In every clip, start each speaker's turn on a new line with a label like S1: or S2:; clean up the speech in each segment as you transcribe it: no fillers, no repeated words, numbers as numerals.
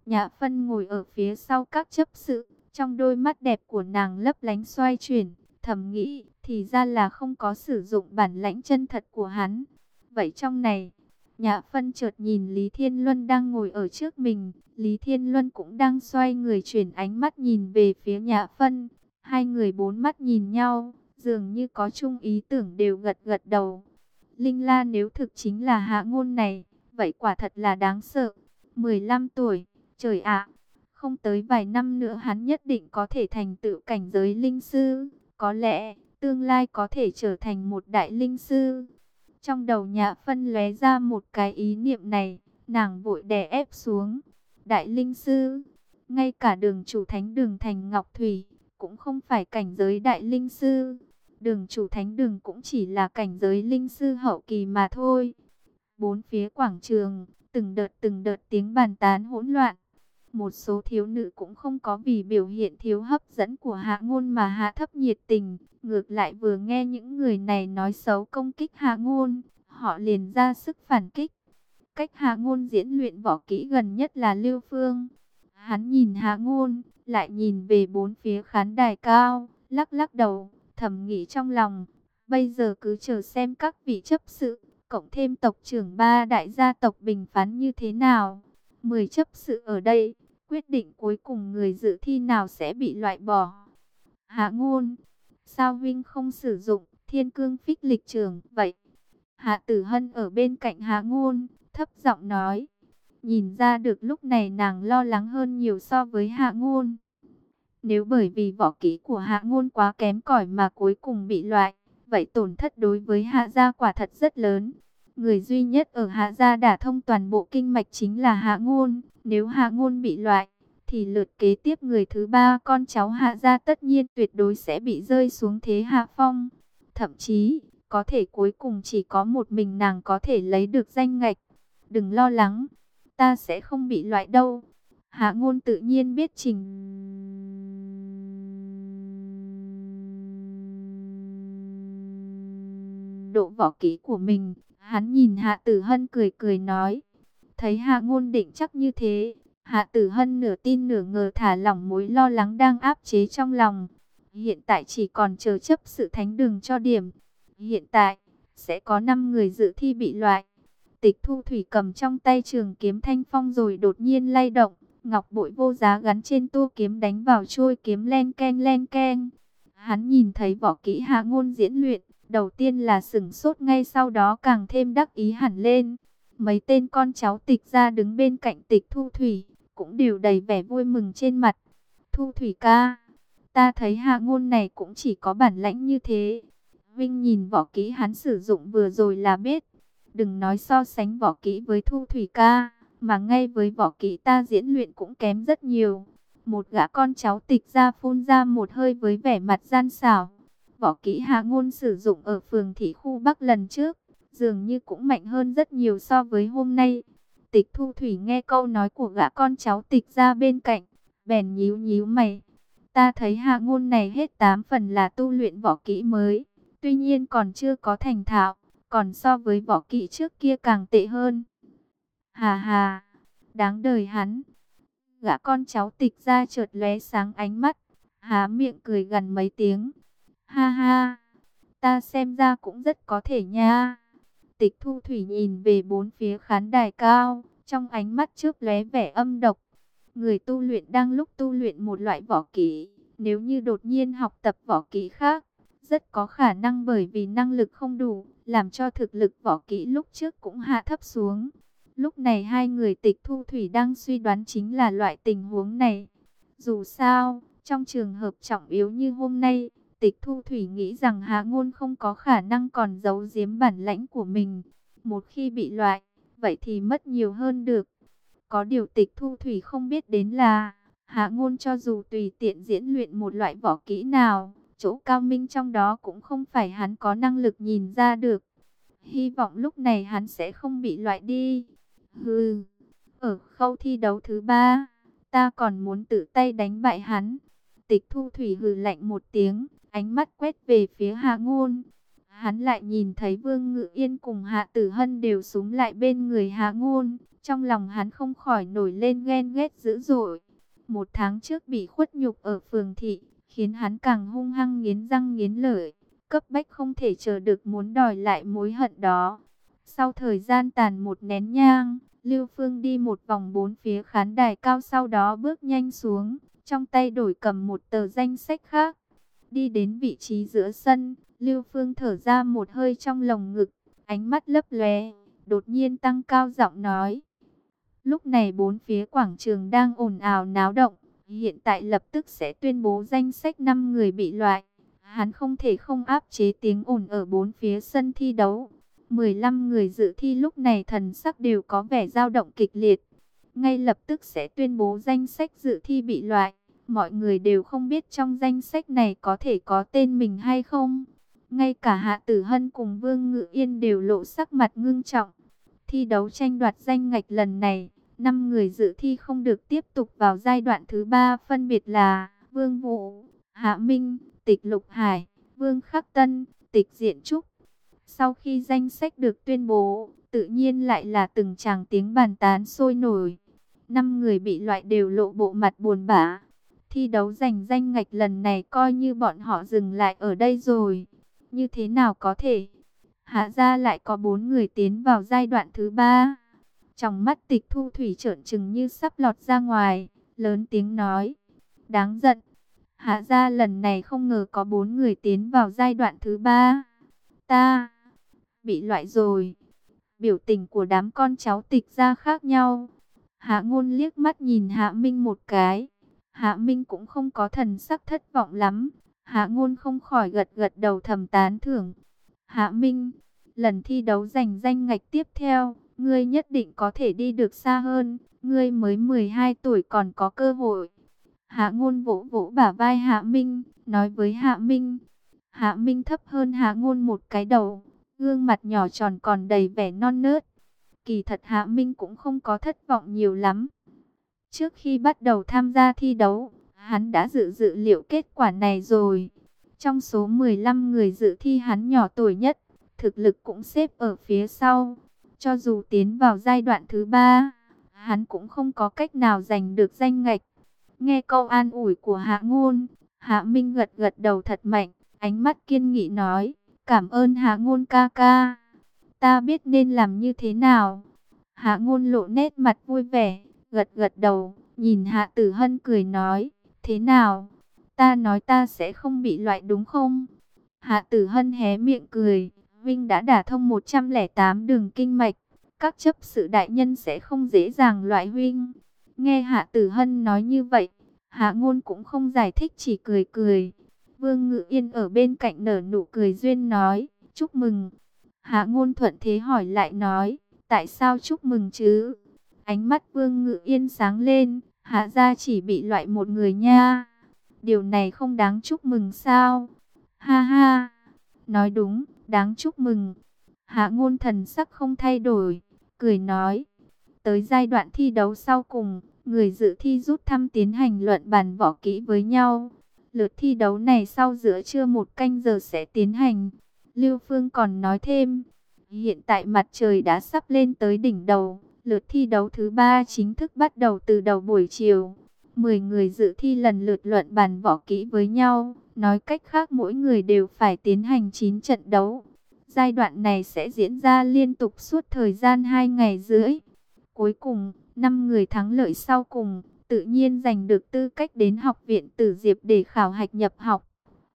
S1: Nhã Phân ngồi ở phía sau các chấp sự, trong đôi mắt đẹp của nàng lấp lánh xoay chuyển, thầm nghĩ, thì ra là không có sử dụng bản lãnh chân thật của hắn. Vậy trong này, Nhã Phân chợt nhìn Lý Thiên Luân đang ngồi ở trước mình, Lý Thiên Luân cũng đang xoay người chuyển ánh mắt nhìn về phía Nhã Phân. Hai người bốn mắt nhìn nhau, dường như có chung ý tưởng, đều gật gật đầu. Linh La nếu thực chính là Hạ Ngôn này, vậy quả thật là đáng sợ. 15 tuổi, trời ạ, không tới vài năm nữa hắn nhất định có thể thành tựu cảnh giới linh sư, có lẽ tương lai có thể trở thành một đại linh sư. Trong đầu Nhã Phân lóe ra một cái ý niệm này, nàng vội đè ép xuống. Đại linh sư, ngay cả Đường chủ thánh đường Thành Ngọc Thủy cũng không phải cảnh giới đại linh sư. Đường chủ thánh đường cũng chỉ là cảnh giới linh sư hậu kỳ mà thôi. Bốn phía quảng trường, từng đợt tiếng bàn tán hỗn loạn. Một số thiếu nữ cũng không có vì biểu hiện thiếu hấp dẫn của Hạ Ngôn mà hạ thấp nhiệt tình. Ngược lại vừa nghe những người này nói xấu công kích Hạ Ngôn, họ liền ra sức phản kích. Cách Hạ Ngôn diễn luyện võ kỹ gần nhất là Lưu Phương. Hắn nhìn Hạ Ngôn, lại nhìn về bốn phía khán đài cao, lắc lắc đầu, thầm nghĩ trong lòng. Bây giờ cứ chờ xem các vị chấp sự, cộng thêm tộc trưởng ba đại gia tộc bình phán như thế nào. 10 chấp sự ở đây, quyết định cuối cùng người dự thi nào sẽ bị loại bỏ. Hạ Ngôn, sao Vinh không sử dụng Thiên Cương Phích Lịch Trưởng vậy? Hạ Tử Hân ở bên cạnh Hạ Ngôn, thấp giọng nói. Nhìn ra được lúc này nàng lo lắng hơn nhiều so với Hạ Ngôn. Nếu bởi vì võ kỹ của Hạ Ngôn quá kém cỏi mà cuối cùng bị loại, vậy tổn thất đối với Hạ gia quả thật rất lớn. Người duy nhất ở Hạ gia đả thông toàn bộ kinh mạch chính là Hạ Ngôn. Nếu Hạ Ngôn bị loại, thì lượt kế tiếp người thứ ba con cháu Hạ gia tất nhiên tuyệt đối sẽ bị rơi xuống thế hạ phong. Thậm chí, có thể cuối cùng chỉ có một mình nàng có thể lấy được danh ngạch. Đừng lo lắng, ta sẽ không bị loại đâu. Hạ Ngôn tự nhiên biết trình độ võ kỹ của mình. Hắn nhìn Hạ Tử Hân cười cười nói. Thấy Hạ Ngôn định chắc như thế, Hạ Tử Hân nửa tin nửa ngờ thả lỏng mối lo lắng đang áp chế trong lòng. Hiện tại chỉ còn chờ chấp sự thánh đường cho điểm. Hiện tại, sẽ có 5 người dự thi bị loại. Tịch Thu Thủy cầm trong tay trường kiếm thanh phong rồi đột nhiên lay động. Ngọc bội vô giá gắn trên tua kiếm đánh vào trôi kiếm len keng len keng. Hắn nhìn thấy võ kỹ Hạ Ngôn diễn luyện, đầu tiên là sửng sốt, ngay sau đó càng thêm đắc ý hẳn lên. Mấy tên con cháu Tịch gia đứng bên cạnh Tịch Thu Thủy, cũng đều đầy vẻ vui mừng trên mặt. Thu Thủy ca, ta thấy Hạ Ngôn này cũng chỉ có bản lãnh như thế. Vinh nhìn võ kỹ hắn sử dụng vừa rồi là biết. Đừng nói so sánh võ kỹ với Thu Thủy ca, mà ngay với võ kỹ ta diễn luyện cũng kém rất nhiều. Một gã con cháu Tịch gia phun ra một hơi với vẻ mặt gian xảo. Võ kỹ Hạ Ngôn sử dụng ở phường thị khu Bắc lần trước, dường như cũng mạnh hơn rất nhiều so với hôm nay. Tịch Thu Thủy nghe câu nói của gã con cháu Tịch gia bên cạnh, bèn nhíu nhíu mày. Ta thấy Hạ Ngôn này hết 8 phần là tu luyện võ kỹ mới, tuy nhiên còn chưa có thành thạo, còn so với võ kỹ trước kia càng tệ hơn. Hà hà, đáng đời hắn. Gã con cháu Tịch gia chợt lóe sáng ánh mắt, há miệng cười gần mấy tiếng. Ha ha, ta xem ra cũng rất có thể nha. Tịch Thu Thủy nhìn về bốn phía khán đài cao, trong ánh mắt chớp lóe vẻ âm độc. Người tu luyện đang lúc tu luyện một loại võ kỹ, nếu như đột nhiên học tập võ kỹ khác, rất có khả năng bởi vì năng lực không đủ, làm cho thực lực võ kỹ lúc trước cũng hạ thấp xuống. Lúc này hai người Tịch Thu Thủy đang suy đoán chính là loại tình huống này. Dù sao, trong trường hợp trọng yếu như hôm nay, Tịch Thu Thủy nghĩ rằng Hạ Ngôn không có khả năng còn giấu giếm bản lãnh của mình. Một khi bị loại, vậy thì mất nhiều hơn được. Có điều Tịch Thu Thủy không biết đến là, Hạ Ngôn cho dù tùy tiện diễn luyện một loại võ kỹ nào, chỗ cao minh trong đó cũng không phải hắn có năng lực nhìn ra được. Hy vọng lúc này hắn sẽ không bị loại đi. Hừ, ở khâu thi đấu thứ 3, ta còn muốn tự tay đánh bại hắn. Tịch Thu Thủy hừ lạnh một tiếng, ánh mắt quét về phía Hạ Ngôn. hắn lại nhìn thấy Vương Ngự Yên cùng Hạ Tử Hân đều súm lại bên người Hạ Ngôn. Trong lòng hắn không khỏi nổi lên ghen ghét dữ dội. 1 tháng trước bị khuất nhục ở phường thị, khiến hắn càng hung hăng nghiến răng nghiến lợi, cấp bách không thể chờ được muốn đòi lại mối hận đó. Sau thời gian tàn một nén nhang, Lưu Phương đi một vòng 4 phía khán đài cao, sau đó bước nhanh xuống, trong tay đổi cầm một tờ danh sách khác. Đi đến vị trí giữa sân, Lưu Phương thở ra một hơi trong lồng ngực, ánh mắt lấp lóe, đột nhiên tăng cao giọng nói. Lúc này 4 phía quảng trường đang ồn ào náo động, hiện tại lập tức sẽ tuyên bố danh sách 5 người bị loại. Hắn không thể không áp chế tiếng ồn ở 4 phía sân thi đấu. 15 người dự thi lúc này thần sắc đều có vẻ dao động kịch liệt. Ngay lập tức sẽ tuyên bố danh sách dự thi bị loại. Mọi người đều không biết trong danh sách này có thể có tên mình hay không. Ngay cả Hạ Tử Hân cùng Vương Ngự Yên đều lộ sắc mặt ngưng trọng. Thi đấu tranh đoạt danh ngạch lần này, 5 người dự thi không được tiếp tục vào giai đoạn thứ 3, phân biệt là Vương Vũ, Hạ Minh, Tịch Lục Hải, Vương Khắc Tân, Tịch Diện Trúc. Sau khi danh sách được tuyên bố, tự nhiên lại là từng tràng tiếng bàn tán sôi nổi. 5 người bị loại đều lộ bộ mặt buồn bã. Thi đấu giành danh ngạch lần này coi như bọn họ dừng lại ở đây rồi. Như thế nào có thể? Hạ gia lại có 4 người tiến vào giai đoạn thứ 3. Trong mắt Tịch Thu Thủy trợn trừng như sắp lọt ra ngoài, lớn tiếng nói. Đáng giận. Hạ gia lần này không ngờ có 4 người tiến vào giai đoạn thứ 3. Ta bị loại rồi. Biểu tình của đám con cháu Tịch gia khác nhau. Hạ Ngôn liếc mắt nhìn Hạ Minh một cái. Hạ Minh cũng không có thần sắc thất vọng lắm. Hạ Ngôn không khỏi gật gật đầu thầm tán thưởng. Hạ Minh, lần thi đấu giành danh ngạch tiếp theo, ngươi nhất định có thể đi được xa hơn. Ngươi mới 12 tuổi còn có cơ hội. Hạ Ngôn vỗ vỗ bả vai Hạ Minh, nói với Hạ Minh. Hạ Minh thấp hơn Hạ Ngôn một cái đầu, gương mặt nhỏ tròn còn đầy vẻ non nớt. Kỳ thật Hạ Minh cũng không có thất vọng nhiều lắm. Trước khi bắt đầu tham gia thi đấu, hắn đã dự liệu kết quả này rồi. Trong số 15 người dự thi hắn nhỏ tuổi nhất, thực lực cũng xếp ở phía sau. Cho dù tiến vào giai đoạn thứ 3, hắn cũng không có cách nào giành được danh ngạch. Nghe câu an ủi của Hạ Ngôn, Hạ Minh gật gật đầu thật mạnh, ánh mắt kiên nghị nói, cảm ơn Hạ Ngôn ca ca. Ta biết nên làm như thế nào. Hạ Ngôn lộ nét mặt vui vẻ, gật gật đầu, nhìn Hạ Tử Hân cười nói, thế nào? Ta nói ta sẽ không bị loại đúng không? Hạ Tử Hân hé miệng cười, Vinh đã đả thông 108 đường kinh mạch, các chấp sự đại nhân sẽ không dễ dàng loại Vinh. Nghe Hạ Tử Hân nói như vậy, Hạ Ngôn cũng không giải thích, chỉ cười cười. Vương Ngự Yên ở bên cạnh nở nụ cười duyên nói, chúc mừng. Hạ Ngôn thuận thế hỏi lại nói, tại sao chúc mừng chứ? Ánh mắt Vương Ngự Yên sáng lên, Hạ gia chỉ bị loại một người nha. Điều này không đáng chúc mừng sao? Ha ha, nói đúng, đáng chúc mừng. Hạ Ngôn thần sắc không thay đổi, cười nói. Tới giai đoạn thi đấu sau cùng, người dự thi rút thăm tiến hành luận bàn võ kỹ với nhau. Lượt thi đấu này sau giữa trưa 1 canh giờ sẽ tiến hành. Lưu Phương còn nói thêm, hiện tại mặt trời đã sắp lên tới đỉnh đầu. Lượt thi đấu thứ 3 chính thức bắt đầu từ đầu buổi chiều. 10 người dự thi lần lượt luận bàn võ kỹ với nhau. Nói cách khác mỗi người đều phải tiến hành 9 trận đấu. Giai đoạn này sẽ diễn ra liên tục suốt thời gian 2 ngày rưỡi. Cuối cùng, 5 người thắng lợi sau cùng, tự nhiên giành được tư cách đến học viện Tử Diệp để khảo hạch nhập học.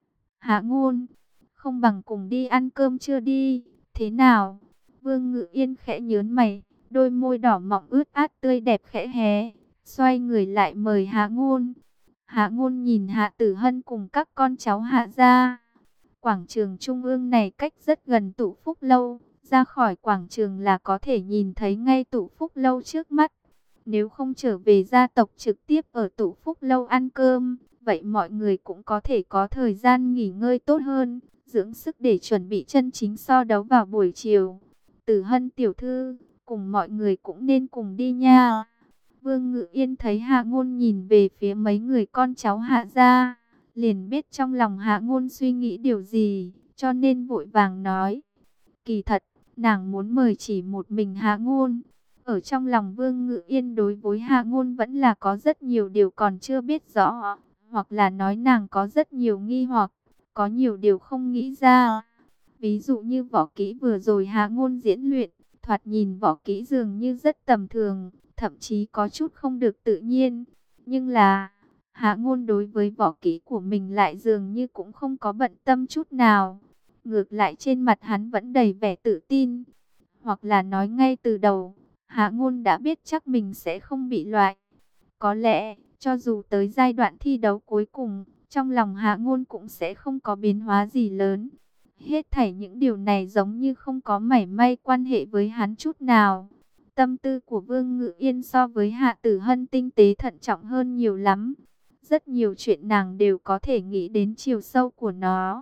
S1: Hạ Ngôn, không bằng cùng đi ăn cơm trưa đi, thế nào? Vương Ngự Yên khẽ nhớn mày, đôi môi đỏ mọng ướt át tươi đẹp khẽ hé, xoay người lại mời Hạ Ngôn. Hạ Ngôn nhìn Hạ Tử Hân cùng các con cháu Hạ gia. Quảng trường trung ương này cách rất gần Tụ Phúc Lâu, ra khỏi quảng trường là có thể nhìn thấy ngay Tụ Phúc Lâu trước mắt. Nếu không trở về gia tộc trực tiếp ở Tụ Phúc Lâu ăn cơm, vậy mọi người cũng có thể có thời gian nghỉ ngơi tốt hơn, dưỡng sức để chuẩn bị chân chính so đấu vào buổi chiều. Tử Hân tiểu thư, cùng mọi người cũng nên cùng đi nha. Vương Ngự Yên thấy Hạ Ngôn nhìn về phía mấy người con cháu Hạ gia, liền biết trong lòng Hạ Ngôn suy nghĩ điều gì, cho nên vội vàng nói. Kỳ thật, nàng muốn mời chỉ một mình Hạ Ngôn. Ở trong lòng Vương Ngự Yên đối với Hạ Ngôn vẫn là có rất nhiều điều còn chưa biết rõ, hoặc là nói nàng có rất nhiều nghi hoặc, có nhiều điều không nghĩ ra. Ví dụ như võ kỹ vừa rồi Hạ Ngôn diễn luyện, thoạt nhìn võ kỹ dường như rất tầm thường, thậm chí có chút không được tự nhiên. Nhưng là, Hạ Ngôn đối với võ kỹ của mình lại dường như cũng không có bận tâm chút nào. Ngược lại trên mặt hắn vẫn đầy vẻ tự tin. Hoặc là nói ngay từ đầu, Hạ Ngôn đã biết chắc mình sẽ không bị loại. Có lẽ, cho dù tới giai đoạn thi đấu cuối cùng, trong lòng Hạ Ngôn cũng sẽ không có biến hóa gì lớn. Hết thảy những điều này giống như không có mảy may quan hệ với hắn chút nào. Tâm tư của Vương Ngự Yên so với Hạ Tử Hân tinh tế thận trọng hơn nhiều lắm. Rất nhiều chuyện nàng đều có thể nghĩ đến chiều sâu của nó.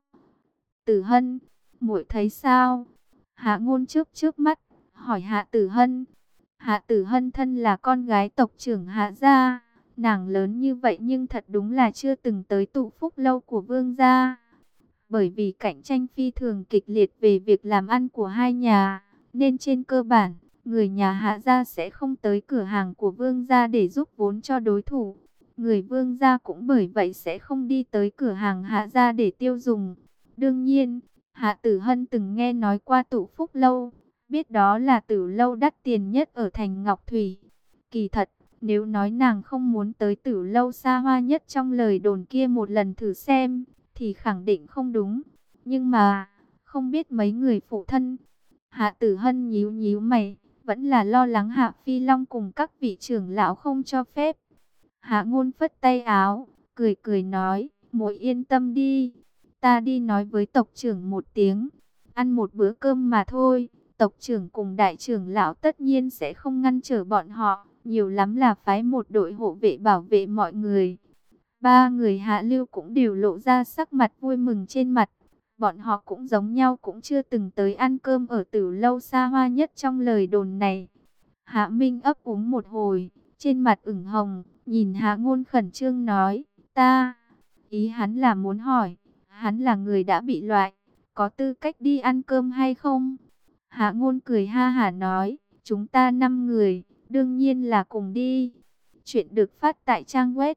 S1: Tử Hân, muội thấy sao? Hạ Ngôn chớp chớp mắt, hỏi Hạ Tử Hân. Hạ Tử Hân thân là con gái tộc trưởng Hạ gia, nàng lớn như vậy nhưng thật đúng là chưa từng tới tụ phúc lâu của Vương gia. Bởi vì cạnh tranh phi thường kịch liệt về việc làm ăn của hai nhà, nên trên cơ bản, người nhà Hạ gia sẽ không tới cửa hàng của Vương gia để giúp vốn cho đối thủ. Người Vương gia cũng bởi vậy sẽ không đi tới cửa hàng Hạ gia để tiêu dùng. Đương nhiên, Hạ Tử Hân từng nghe nói qua tụ phúc lâu, biết đó là tử lâu đắt tiền nhất ở thành Ngọc Thủy. Kỳ thật, nếu nói nàng không muốn tới tử lâu xa hoa nhất trong lời đồn kia một lần thử xem, thì khẳng định không đúng. Nhưng mà, không biết mấy người phụ thân. Hạ Tử Hân nhíu nhíu mày, vẫn là lo lắng Hạ Phi Long cùng các vị trưởng lão không cho phép. Hạ Ngôn phất tay áo, cười cười nói, muội yên tâm đi. Ta đi nói với tộc trưởng một tiếng, ăn một bữa cơm mà thôi. Tộc trưởng cùng đại trưởng lão tất nhiên sẽ không ngăn trở bọn họ, nhiều lắm là phái một đội hộ vệ bảo vệ mọi người. Ba người Hạ Lưu cũng đều lộ ra sắc mặt vui mừng trên mặt. Bọn họ cũng giống nhau, cũng chưa từng tới ăn cơm ở tử lâu xa hoa nhất trong lời đồn này. Hạ Minh ấp úng một hồi, trên mặt ửng hồng, nhìn Hạ Ngôn khẩn trương nói, ta, ý hắn là muốn hỏi, hắn là người đã bị loại, có tư cách đi ăn cơm hay không? Hạ Ngôn cười ha hả nói, chúng ta 5 người, đương nhiên là cùng đi. Chuyện được phát tại trang web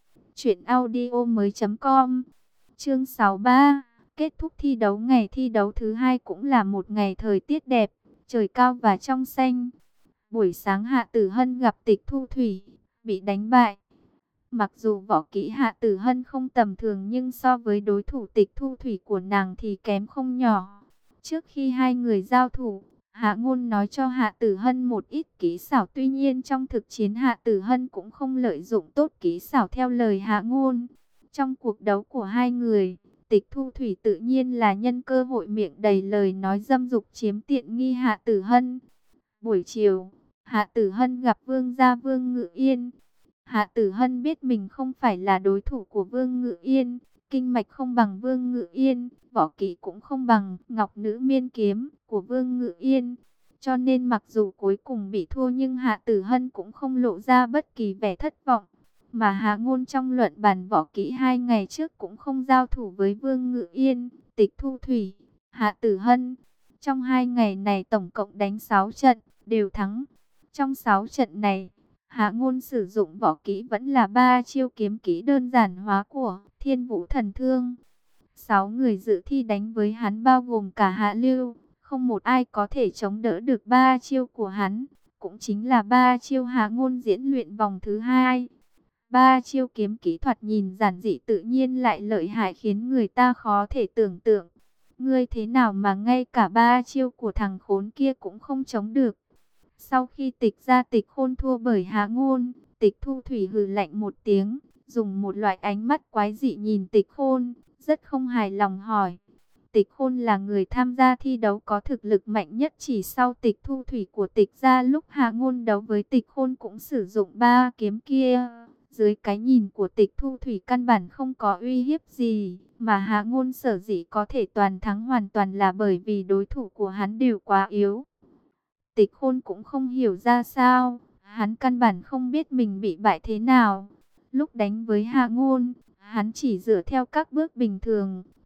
S1: truyệnaudiomoi.com. Chương 63, kết thúc thi đấu. Ngày thi đấu thứ hai cũng là một ngày thời tiết đẹp, trời cao và trong xanh. Buổi sáng Hạ Tử Hân gặp Tịch Thu Thủy, bị đánh bại. Mặc dù võ kỹ Hạ Tử Hân không tầm thường nhưng so với đối thủ Tịch Thu Thủy của nàng thì kém không nhỏ. Trước khi hai người giao thủ, Hạ Ngôn nói cho Hạ Tử Hân một ít kỹ xảo, tuy nhiên trong thực chiến Hạ Tử Hân cũng không lợi dụng tốt kỹ xảo theo lời Hạ Ngôn. Trong cuộc đấu của hai người, Tịch Thu Thủy tự nhiên là nhân cơ hội miệng đầy lời nói dâm dục chiếm tiện nghi Hạ Tử Hân. Buổi chiều, Hạ Tử Hân gặp Vương gia Vương Ngự Yên. Hạ Tử Hân biết mình không phải là đối thủ của Vương Ngự Yên, kinh mạch không bằng Vương Ngự Yên, võ kỹ cũng không bằng Ngọc Nữ Miên Kiếm của Vương Ngự Yên. Cho nên mặc dù cuối cùng bị thua nhưng Hạ Tử Hân cũng không lộ ra bất kỳ vẻ thất vọng. Mà Hạ Ngôn trong luận bàn võ kỹ 2 ngày trước cũng không giao thủ với Vương Ngự Yên, Tịch Thu Thủy, Hạ Tử Hân. Trong 2 ngày này tổng cộng đánh 6 trận, đều thắng. Trong 6 trận này, Hạ Ngôn sử dụng võ kỹ vẫn là 3 chiêu kiếm kỹ đơn giản hóa của Thiên Vũ Thần Thương. 6 người dự thi đánh với hắn bao gồm cả Hạ Lưu, không một ai có thể chống đỡ được 3 chiêu của hắn, cũng chính là 3 chiêu Hạ Ngôn diễn luyện vòng thứ 2. 3 chiêu kiếm kỹ thuật nhìn giản dị tự nhiên lại lợi hại khiến người ta khó thể tưởng tượng. Ngươi thế nào mà ngay cả 3 chiêu của thằng khốn kia cũng không chống được? Sau khi Tịch ra Tịch Khôn thua bởi Hạ Ngôn, Tịch Thu Thủy hừ lạnh một tiếng, dùng một loại ánh mắt quái dị nhìn Tịch Khôn, rất không hài lòng hỏi. Tịch Khôn là người tham gia thi đấu có thực lực mạnh nhất chỉ sau Tịch Thu Thủy của Tịch gia, lúc Hạ Ngôn đấu với Tịch Khôn cũng sử dụng 3 kiếm kia. Dưới cái nhìn của Tịch Thu Thủy căn bản không có uy hiếp gì, mà Hạ Ngôn sở dĩ có thể toàn thắng hoàn toàn là bởi vì đối thủ của hắn đều quá yếu. Tịch Khôn cũng không hiểu ra sao, hắn căn bản không biết mình bị bại thế nào. Lúc đánh với Hạ Ngôn, hắn chỉ dựa theo các bước bình thường,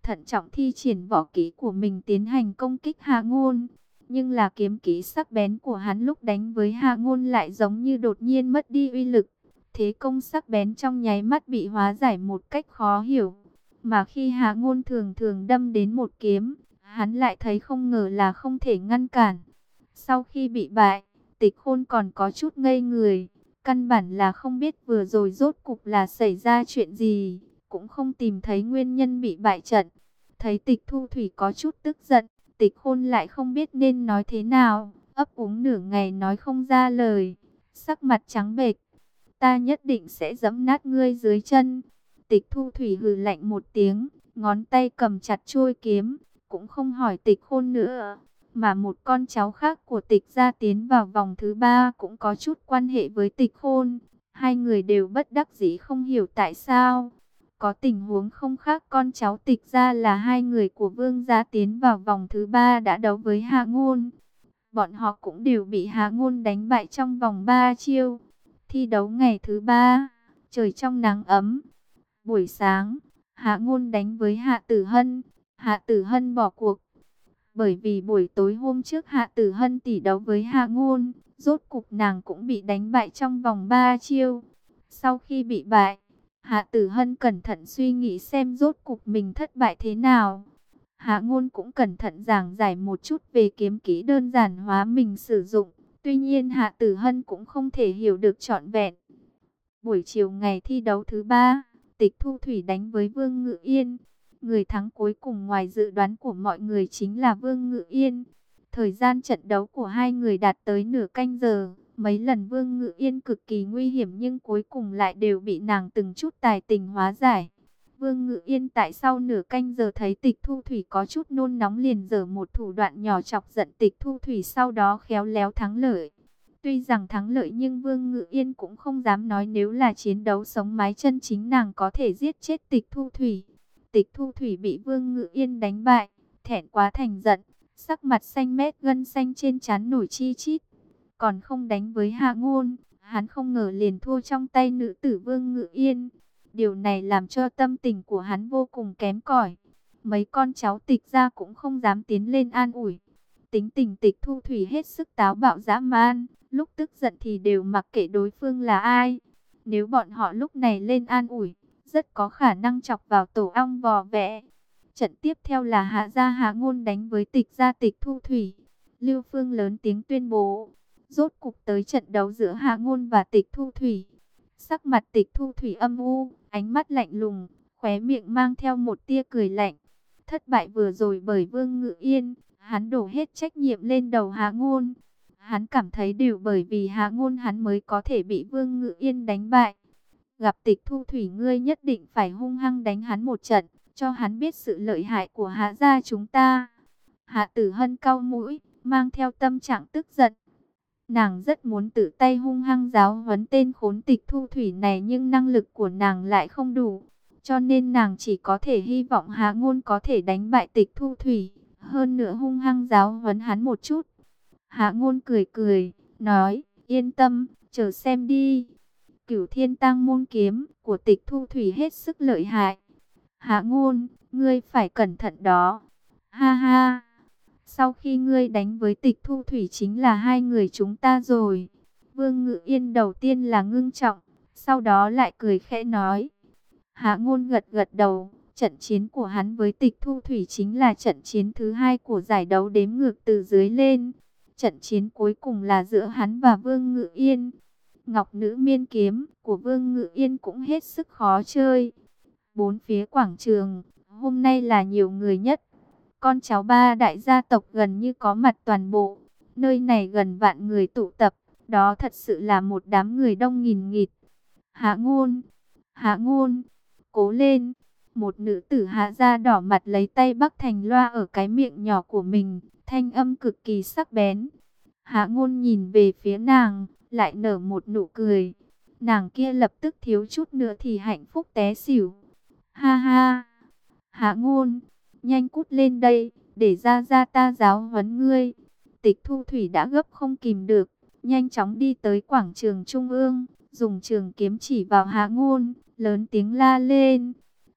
S1: thận trọng thi triển võ kỹ của mình tiến hành công kích Hạ Ngôn. Nhưng là kiếm kỹ sắc bén của hắn lúc đánh với Hạ Ngôn lại giống như đột nhiên mất đi uy lực. Thế công sắc bén trong nháy mắt bị hóa giải một cách khó hiểu. Mà khi Hạ Ngôn thường thường đâm đến một kiếm, hắn lại thấy không ngờ là không thể ngăn cản. Sau khi bị bại, Tịch Khôn còn có chút ngây người. Căn bản là không biết vừa rồi rốt cục là xảy ra chuyện gì, cũng không tìm thấy nguyên nhân bị bại trận. Thấy Tịch Thu Thủy có chút tức giận, Tịch Khôn lại không biết nên nói thế nào, ấp úng nửa ngày nói không ra lời, sắc mặt trắng bệch. Ta nhất định sẽ giẫm nát ngươi dưới chân. Tịch Thu Thủy hừ lạnh một tiếng, ngón tay cầm chặt chuôi kiếm, cũng không hỏi Tịch Khôn nữa. Mà một con cháu khác của Tịch gia tiến vào vòng thứ 3 cũng có chút quan hệ với Tịch Khôn. Hai người đều bất đắc dĩ không hiểu tại sao. Có tình huống không khác con cháu Tịch gia là hai người của Vương gia tiến vào vòng thứ 3 đã đấu với Hạ Ngôn. Bọn họ cũng đều bị Hạ Ngôn đánh bại trong vòng 3 chiêu. Thi đấu ngày thứ 3, trời trong nắng ấm. Buổi sáng, Hạ Ngôn đánh với Hạ Tử Hân. Hạ Tử Hân bỏ cuộc. Bởi vì buổi tối hôm trước Hạ Tử Hân tỷ đấu với Hạ Ngôn, rốt cục nàng cũng bị đánh bại trong vòng 3 chiêu. Sau khi bị bại, Hạ Tử Hân cẩn thận suy nghĩ xem rốt cục mình thất bại thế nào. Hạ Ngôn cũng cẩn thận giảng giải một chút về kiếm kỹ đơn giản hóa mình sử dụng. Tuy nhiên Hạ Tử Hân cũng không thể hiểu được trọn vẹn. Buổi chiều ngày thi đấu thứ 3, Tịch Thu Thủy đánh với Vương Ngự Yên. Người thắng cuối cùng ngoài dự đoán của mọi người chính là Vương Ngự Yên. Thời gian trận đấu của hai người đạt tới nửa canh giờ. Mấy lần Vương Ngự Yên cực kỳ nguy hiểm nhưng cuối cùng lại đều bị nàng từng chút tài tình hóa giải. Vương Ngự Yên tại sau nửa canh giờ thấy Tịch Thu Thủy có chút nôn nóng liền giở một thủ đoạn nhỏ chọc giận Tịch Thu Thủy, sau đó khéo léo thắng lợi. Tuy rằng thắng lợi nhưng Vương Ngự Yên cũng không dám nói nếu là chiến đấu sống mái chân chính nàng có thể giết chết Tịch Thu Thủy. Tịch Thu Thủy bị Vương Ngự Yên đánh bại, thẹn quá thành giận, sắc mặt xanh mét gân xanh trên trán nổi chi chít. Còn không đánh với Hạ Ngôn, hắn không ngờ liền thua trong tay nữ tử Vương Ngự Yên. Điều này làm cho tâm tình của hắn vô cùng kém cỏi. Mấy con cháu Tịch gia cũng không dám tiến lên an ủi. Tính tình Tịch Thu Thủy hết sức táo bạo dã man, lúc tức giận thì đều mặc kệ đối phương là ai. Nếu bọn họ lúc này lên an ủi, rất có khả năng chọc vào tổ ong vò vẽ. Trận tiếp theo là Hạ gia Hạ Ngôn đánh với Tịch gia Tịch Thu Thủy. Lưu Phương lớn tiếng tuyên bố, rốt cục tới trận đấu giữa Hạ Ngôn và Tịch Thu Thủy. Sắc mặt Tịch Thu Thủy âm u, ánh mắt lạnh lùng, khóe miệng mang theo một tia cười lạnh. Thất bại vừa rồi bởi Vương Ngự Yên, hắn đổ hết trách nhiệm lên đầu Hạ Ngôn. Hắn cảm thấy đều bởi vì Hạ Ngôn hắn mới có thể bị Vương Ngự Yên đánh bại. Gặp Tịch Thu Thủy ngươi nhất định phải hung hăng đánh hắn một trận, cho hắn biết sự lợi hại của Hạ gia chúng ta. Hạ Tử Hân cau mũi, mang theo tâm trạng tức giận. Nàng rất muốn tự tay hung hăng giáo huấn tên khốn Tịch Thu Thủy này nhưng năng lực của nàng lại không đủ. Cho nên nàng chỉ có thể hy vọng Hạ Ngôn có thể đánh bại Tịch Thu Thủy. Hơn nữa hung hăng giáo huấn hắn một chút. Hạ Ngôn cười cười, nói, yên tâm, chờ xem đi. Cửu Thiên Tang Môn kiếm của Tịch Thu Thủy hết sức lợi hại. Hạ Ngôn, ngươi phải cẩn thận đó. Ha ha, sau khi ngươi đánh với Tịch Thu Thủy chính là hai người chúng ta rồi. Vương Ngự Yên đầu tiên là ngưng trọng, sau đó lại cười khẽ nói. Hạ Ngôn gật gật đầu, trận chiến của hắn với Tịch Thu Thủy chính là trận chiến thứ 2 của giải đấu đếm ngược từ dưới lên. Trận chiến cuối cùng là giữa hắn và Vương Ngự Yên. Ngọc Nữ Miên kiếm của Vương Ngự Yên cũng hết sức khó chơi. Bốn phía quảng trường, hôm nay là nhiều người nhất. Con cháu ba đại gia tộc gần như có mặt toàn bộ. Nơi này gần vạn người tụ tập, đó thật sự là một đám người đông nghìn nghịt. Hạ Ngôn, Hạ Ngôn, cố lên. Một nữ tử Hạ gia đỏ mặt lấy tay bắc thành loa ở cái miệng nhỏ của mình, thanh âm cực kỳ sắc bén. Hạ Ngôn nhìn về phía nàng, lại nở một nụ cười. Nàng kia lập tức thiếu chút nữa thì hạnh phúc té xỉu. Ha ha, Hạ Ngôn, nhanh cút lên đây, để ra ta giáo huấn ngươi. Tịch Thu Thủy đã gấp không kìm được, nhanh chóng đi tới quảng trường trung ương, dùng trường kiếm chỉ vào Hạ Ngôn, lớn tiếng la lên.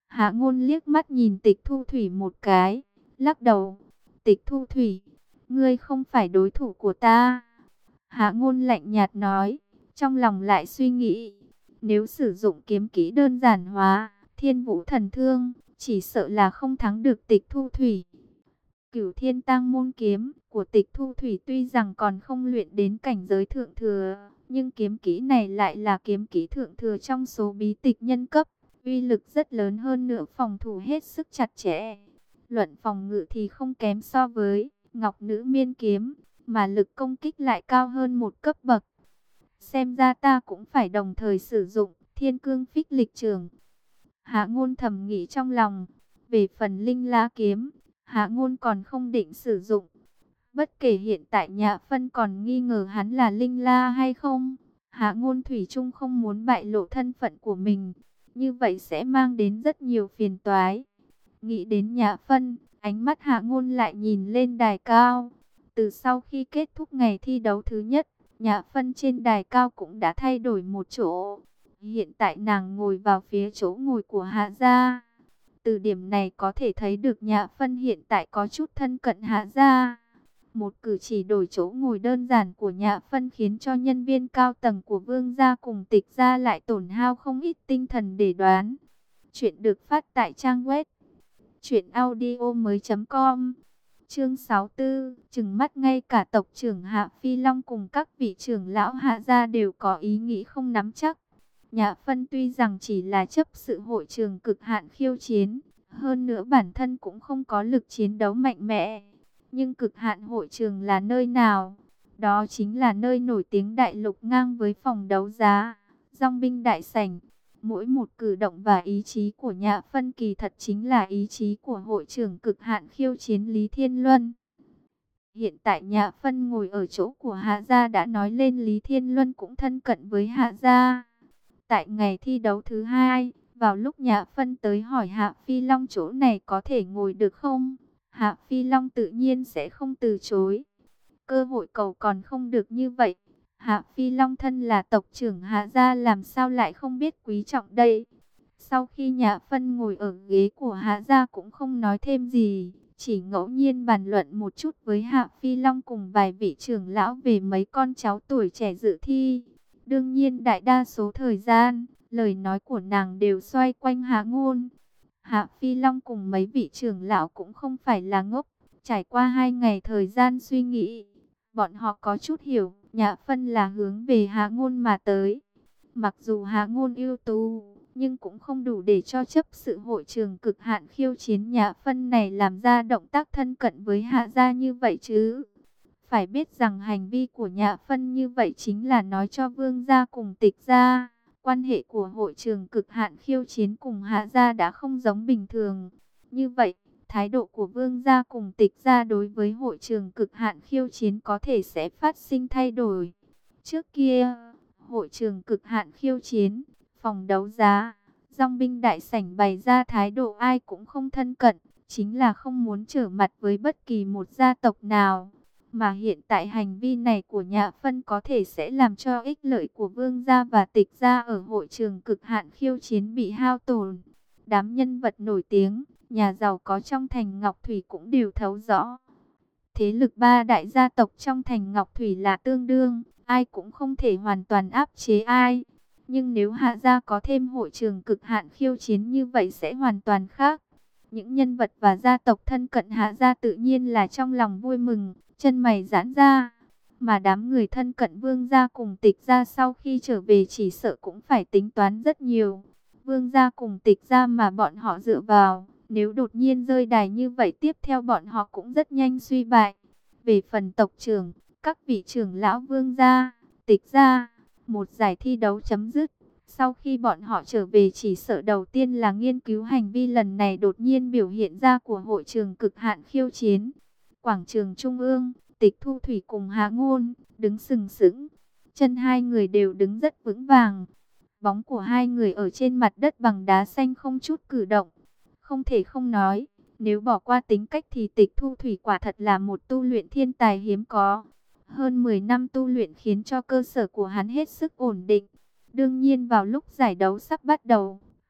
S1: Hạ Ngôn liếc mắt nhìn Tịch Thu Thủy một cái, lắc đầu. Tịch Thu Thủy, ngươi không phải đối thủ của ta. Hạ Ngôn lạnh nhạt nói, trong lòng lại suy nghĩ, nếu sử dụng kiếm kỹ đơn giản hóa, Thiên Vũ Thần Thương, chỉ sợ là không thắng được Tịch Thu Thủy. Cửu Thiên Tang Môn kiếm của Tịch Thu Thủy tuy rằng còn không luyện đến cảnh giới thượng thừa, nhưng kiếm kỹ này lại là kiếm kỹ thượng thừa trong số bí tịch nhân cấp, uy lực rất lớn, hơn nữa phòng thủ hết sức chặt chẽ. Luận phòng ngự thì không kém so với Ngọc Nữ Miên kiếm, mà lực công kích lại cao hơn một cấp bậc. Xem ra ta cũng phải đồng thời sử dụng Thiên Cương Phích Lịch Trường. Hạ Ngôn thầm nghĩ trong lòng. Về phần Linh La kiếm, Hạ Ngôn còn không định sử dụng. Bất kể hiện tại Nhã Phân còn nghi ngờ hắn là Linh La hay không, Hạ Ngôn thủy chung không muốn bại lộ thân phận của mình. Như vậy sẽ mang đến rất nhiều phiền toái. Nghĩ đến Nhã Phân, ánh mắt Hạ Ngôn lại nhìn lên đài cao. Từ sau khi kết thúc ngày thi đấu thứ nhất, Nhã Phân trên đài cao cũng đã thay đổi một chỗ. Hiện tại nàng ngồi vào phía chỗ ngồi của Hạ gia. Từ điểm này có thể thấy được Nhã Phân hiện tại có chút thân cận Hạ gia. Một cử chỉ đổi chỗ ngồi đơn giản của Nhã Phân khiến cho nhân viên cao tầng của Vương gia cùng Tịch gia lại tổn hao không ít tinh thần để đoán. Chuyện được phát tại trang web truyệnaudiomoi.com. Chương 64, trừng mắt ngay cả tộc trưởng Hạ Phi Long cùng các vị trưởng lão Hạ gia đều có ý nghĩ không nắm chắc. Nhã Phân tuy rằng chỉ là chấp sự hội trường cực hạn khiêu chiến, hơn nữa bản thân cũng không có lực chiến đấu mạnh mẽ. Nhưng cực hạn hội trường là nơi nào? Đó chính là nơi nổi tiếng đại lục ngang với phòng đấu giá, Dong binh đại sảnh. Mỗi một cử động và ý chí của Nhã Phân kỳ thật chính là ý chí của hội trưởng cực hạn khiêu chiến Lý Thiên Luân. Hiện tại Nhã Phân ngồi ở chỗ của Hạ gia đã nói lên Lý Thiên Luân cũng thân cận với Hạ gia. Tại ngày thi đấu thứ hai, vào lúc Nhã Phân tới hỏi Hạ Phi Long chỗ này có thể ngồi được không? Hạ Phi Long tự nhiên sẽ không từ chối. Cơ hội cầu còn không được như vậy. Hạ Phi Long thân là tộc trưởng Hạ gia làm sao lại không biết quý trọng đây. Sau khi Nhã Phân ngồi ở ghế của Hạ gia cũng không nói thêm gì, chỉ ngẫu nhiên bàn luận một chút với Hạ Phi Long cùng vài vị trưởng lão về mấy con cháu tuổi trẻ dự thi. Đương nhiên đại đa số thời gian, lời nói của nàng đều xoay quanh Hạ Ngôn. Hạ Phi Long cùng mấy vị trưởng lão cũng không phải là ngốc, trải qua 2 ngày thời gian suy nghĩ, bọn họ có chút hiểu, Nhã Phân là hướng về Hạ Ngôn mà tới. Mặc dù Hạ Ngôn ưu tú, nhưng cũng không đủ để cho chấp sự hội trường cực hạn khiêu chiến Nhã Phân này làm ra động tác thân cận với Hạ gia như vậy chứ. Phải biết rằng hành vi của Nhã Phân như vậy chính là nói cho Vương gia cùng Tịch gia, quan hệ của hội trường cực hạn khiêu chiến cùng Hạ gia đã không giống bình thường. Như vậy, thái độ của Vương gia cùng Tịch gia đối với hội trường cực hạn khiêu chiến có thể sẽ phát sinh thay đổi. Trước kia, hội trường cực hạn khiêu chiến, phòng đấu giá, Dong binh đại sảnh bày ra thái độ ai cũng không thân cận, chính là không muốn trở mặt với bất kỳ một gia tộc nào. Mà hiện tại hành vi này của Nhã Phân có thể sẽ làm cho ích lợi của Vương gia và Tịch gia ở hội trường cực hạn khiêu chiến bị hao tổn. Đám nhân vật nổi tiếng, nhà giàu có trong thành Ngọc Thủy cũng đều thấu rõ. Thế lực 3 đại gia tộc trong thành Ngọc Thủy là tương đương, ai cũng không thể hoàn toàn áp chế ai. Nhưng nếu Hạ gia có thêm hội trường cực hạn khiêu chiến như vậy sẽ hoàn toàn khác. Những nhân vật và gia tộc thân cận Hạ gia tự nhiên là trong lòng vui mừng, chân mày giãn ra. Mà đám người thân cận Vương gia cùng Tịch gia sau khi trở về chỉ sợ cũng phải tính toán rất nhiều. Vương gia cùng Tịch gia mà bọn họ dựa vào, nếu đột nhiên rơi đài như vậy tiếp theo bọn họ cũng rất nhanh suy bại. Về phần tộc trưởng, các vị trưởng lão Vương gia, Tịch gia, một giải thi đấu chấm dứt. Sau khi bọn họ trở về chỉ sợ đầu tiên là nghiên cứu hành vi lần này đột nhiên biểu hiện ra của hội trường cực hạn khiêu chiến. Quảng trường Trung ương, Tịch Thu Thủy cùng Hạ Ngôn, đứng sừng sững. Chân hai người đều đứng rất vững vàng. Bóng của hai người ở trên mặt đất bằng đá xanh không chút cử động. Không thể không nói, nếu bỏ qua tính cách thì Tịch Thu Thủy quả thật là một tu luyện thiên tài hiếm có. Hơn 10 năm tu luyện khiến cho cơ sở của hắn hết sức ổn định. Đương nhiên vào lúc giải đấu sắp bắt đầu,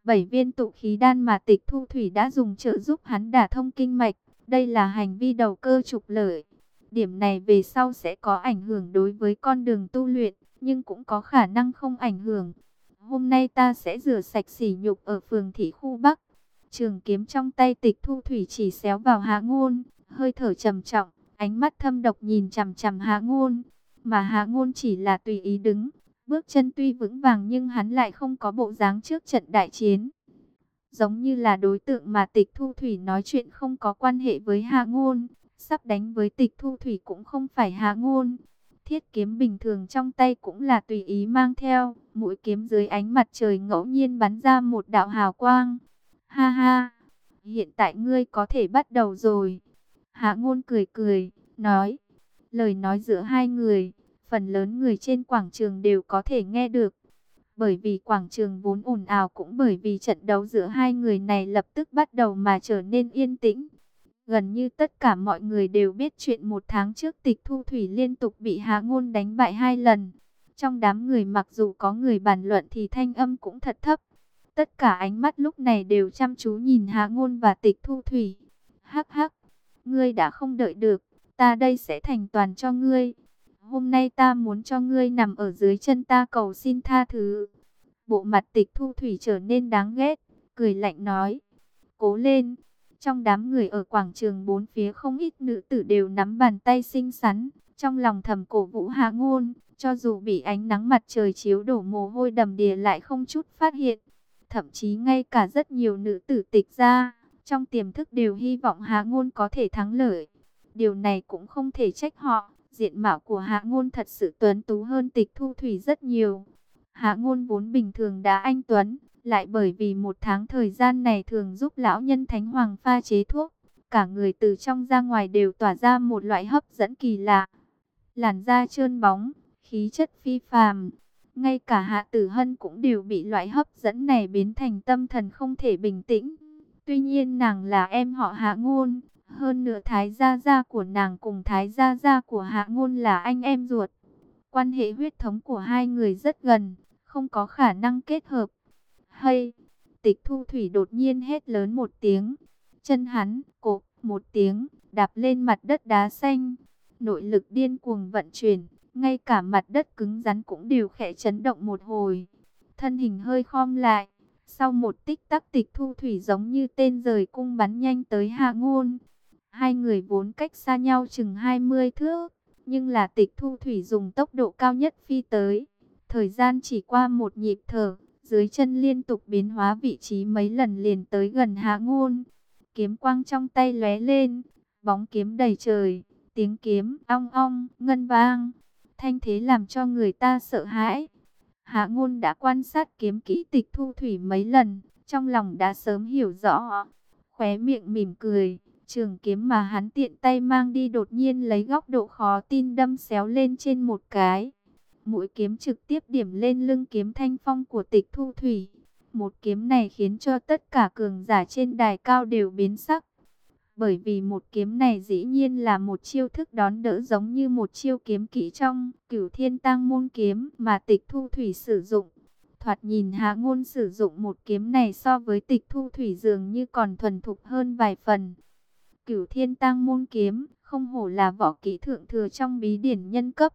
S1: 7 viên tụ khí đan mà Tịch Thu Thủy đã dùng trợ giúp hắn đả thông kinh mạch. Đây là hành vi đầu cơ trục lợi. Điểm này về sau sẽ có ảnh hưởng đối với con đường tu luyện, nhưng cũng có khả năng không ảnh hưởng. Hôm nay ta sẽ rửa sạch sỉ nhục ở phường thị khu Bắc. Trường kiếm trong tay Tịch Thu Thủy chỉ xéo vào Hạ Ngôn, hơi thở trầm trọng, ánh mắt thâm độc nhìn chằm chằm Hạ Ngôn. Mà Hạ Ngôn chỉ là tùy ý đứng, bước chân tuy vững vàng nhưng hắn lại không có bộ dáng trước trận đại chiến. Giống như là đối tượng mà Tịch Thu Thủy nói chuyện không có quan hệ với Hạ Ngôn, sắp đánh với Tịch Thu Thủy cũng không phải Hạ Ngôn. Thiết kiếm bình thường trong tay cũng là tùy ý mang theo, mũi kiếm dưới ánh mặt trời ngẫu nhiên bắn ra một đạo hào quang. Ha ha, hiện tại ngươi có thể bắt đầu rồi. Hạ Ngôn cười cười, nói. Lời nói giữa hai người, phần lớn người trên quảng trường đều có thể nghe được. Bởi vì quảng trường vốn ồn ào, cũng bởi vì trận đấu giữa hai người này lập tức bắt đầu mà trở nên yên tĩnh. Gần như tất cả mọi người đều biết chuyện 1 tháng trước Tịch Thu Thủy liên tục bị Hạ Ngôn đánh bại 2 lần. Trong đám người mặc dù có người bàn luận thì thanh âm cũng thật thấp. Tất cả ánh mắt lúc này đều chăm chú nhìn Hạ Ngôn và Tịch Thu Thủy. Hắc hắc, ngươi đã không đợi được, ta đây sẽ thành toàn cho ngươi. Hôm nay ta muốn cho ngươi nằm ở dưới chân ta cầu xin tha thứ. Bộ mặt Tịch Thu Thủy trở nên đáng ghét, cười lạnh nói. Cố lên. Trong đám người ở quảng trường bốn phía không ít nữ tử đều nắm bàn tay xinh xắn, trong lòng thầm cổ vũ Hạ Ngôn, cho dù bị ánh nắng mặt trời chiếu đổ mồ hôi đầm đìa lại không chút phát hiện. Thậm chí ngay cả rất nhiều nữ tử Tịch gia, trong tiềm thức đều hy vọng Hạ Ngôn có thể thắng lợi. Điều này cũng không thể trách họ, diện mạo của Hạ Ngôn thật sự tuấn tú hơn Tịch Thu Thủy rất nhiều. Hạ Ngôn vốn bình thường đã anh tuấn, lại bởi vì 1 tháng thời gian này thường giúp lão nhân Thánh Hoàng pha chế thuốc, cả người từ trong ra ngoài đều tỏa ra một loại hấp dẫn kỳ lạ. Làn da trơn bóng, khí chất phi phàm, ngay cả Hạ Tử Hân cũng đều bị loại hấp dẫn này biến thành tâm thần không thể bình tĩnh. Tuy nhiên nàng là em họ Hạ Ngôn, hơn nữa Thái gia gia của nàng cùng Thái gia gia của Hạ Ngôn là anh em ruột. Quan hệ huyết thống của hai người rất gần, không có khả năng kết hợp. Hay, Tịch Thu Thủy đột nhiên hét lớn một tiếng. Chân hắn, cộp, một tiếng, đạp lên mặt đất đá xanh. Nội lực điên cuồng vận chuyển, ngay cả mặt đất cứng rắn cũng đều khẽ chấn động một hồi. Thân hình hơi khom lại. Sau một tích tắc Tịch Thu Thủy giống như tên rời cung bắn nhanh tới Hạ Ngôn. Hai người vốn cách xa nhau chừng 20 thước, nhưng là Tịch Thu Thủy dùng tốc độ cao nhất phi tới. Thời gian chỉ qua một nhịp thở, dưới chân liên tục biến hóa vị trí mấy lần liền tới gần Hạ Ngôn. Kiếm quang trong tay lóe lên, bóng kiếm đầy trời, tiếng kiếm ong ong ngân vang, thanh thế làm cho người ta sợ hãi. Hạ Ngôn đã quan sát kiếm kỹ Tịch Thu Thủy mấy lần, trong lòng đã sớm hiểu rõ. Khóe miệng mỉm cười, trường kiếm mà hắn tiện tay mang đi đột nhiên lấy góc độ khó tin đâm xéo lên trên một cái. Mũi kiếm trực tiếp điểm lên lưng kiếm thanh phong của Tịch Thu Thủy. Một kiếm này khiến cho tất cả cường giả trên đài cao đều biến sắc. Bởi vì một kiếm này dĩ nhiên là một chiêu thức đón đỡ giống như một chiêu kiếm kỹ trong Cửu Thiên Tang Môn kiếm mà Tịch Thu Thủy sử dụng. Thoạt nhìn Hạ Ngôn sử dụng một kiếm này so với Tịch Thu Thủy dường như còn thuần thục hơn vài phần. Cửu Thiên Tang Môn kiếm không hổ là võ kỹ thượng thừa trong bí điển nhân cấp.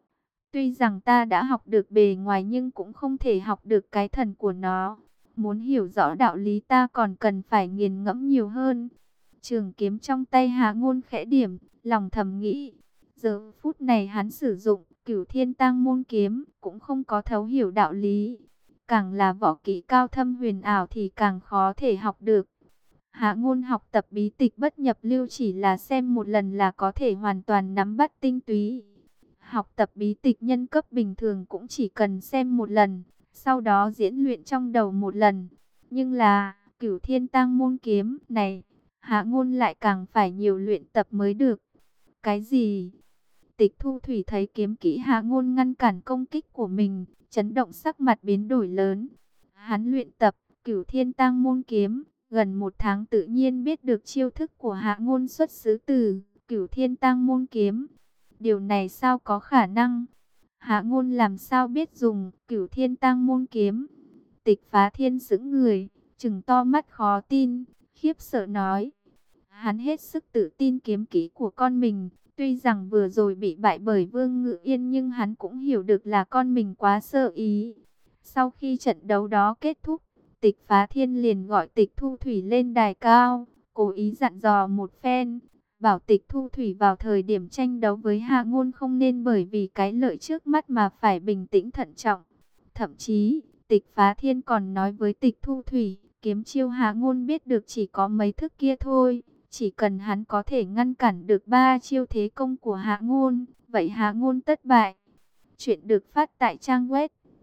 S1: Tuy rằng ta đã học được bề ngoài nhưng cũng không thể học được cái thần của nó. Muốn hiểu rõ đạo lý ta còn cần phải nghiền ngẫm nhiều hơn. Trường kiếm trong tay Hạ Ngôn khẽ điểm, lòng thầm nghĩ. Giờ phút này hắn sử dụng Cửu Thiên Tang Môn kiếm cũng không có thấu hiểu đạo lý. Càng là võ kỹ cao thâm huyền ảo thì càng khó thể học được. Hạ Ngôn học tập bí tịch bất nhập lưu chỉ là xem một lần là có thể hoàn toàn nắm bắt tinh túy. Học tập bí tịch nhân cấp bình thường cũng chỉ cần xem một lần, sau đó diễn luyện trong đầu một lần. Nhưng là Cửu Thiên Tang Môn kiếm này, Hạ Ngôn lại càng phải nhiều luyện tập mới được. Cái gì? Tịch Thu Thủy thấy kiếm kỹ Hạ Ngôn ngăn cản công kích của mình, chấn động sắc mặt biến đổi lớn. Hắn luyện tập Cửu Thiên Tang Môn kiếm, gần 1 tháng tự nhiên biết được chiêu thức của Hạ Ngôn xuất xứ từ Cửu Thiên Tang Môn kiếm. Điều này sao có khả năng? Hạ Ngôn làm sao biết dùng Cửu Thiên Tang Môn kiếm? Tịch Phá Thiên sững người, trừng to mắt khó tin, khiếp sợ nói. Hắn hết sức tự tin kiếm kỹ của con mình. Tuy rằng vừa rồi bị bại bởi Vương Ngự Yên nhưng hắn cũng hiểu được là con mình quá sơ ý. Sau khi trận đấu đó kết thúc, Tịch Phá Thiên liền gọi Tịch Thu Thủy lên đài cao, cố ý dặn dò một phen, bảo Tịch Thu Thủy vào thời điểm tranh đấu với Hạ Ngôn không nên bởi vì cái lợi trước mắt mà phải bình tĩnh thận trọng. Thậm chí, Tịch Phá Thiên còn nói với Tịch Thu Thủy, kiếm chiêu Hạ Ngôn biết được chỉ có mấy thức kia thôi. Chỉ cần hắn có thể ngăn cản được 3 chiêu thế công của Hạ Ngôn, vậy Hạ Ngôn tất bại. Chuyện được phát tại trang web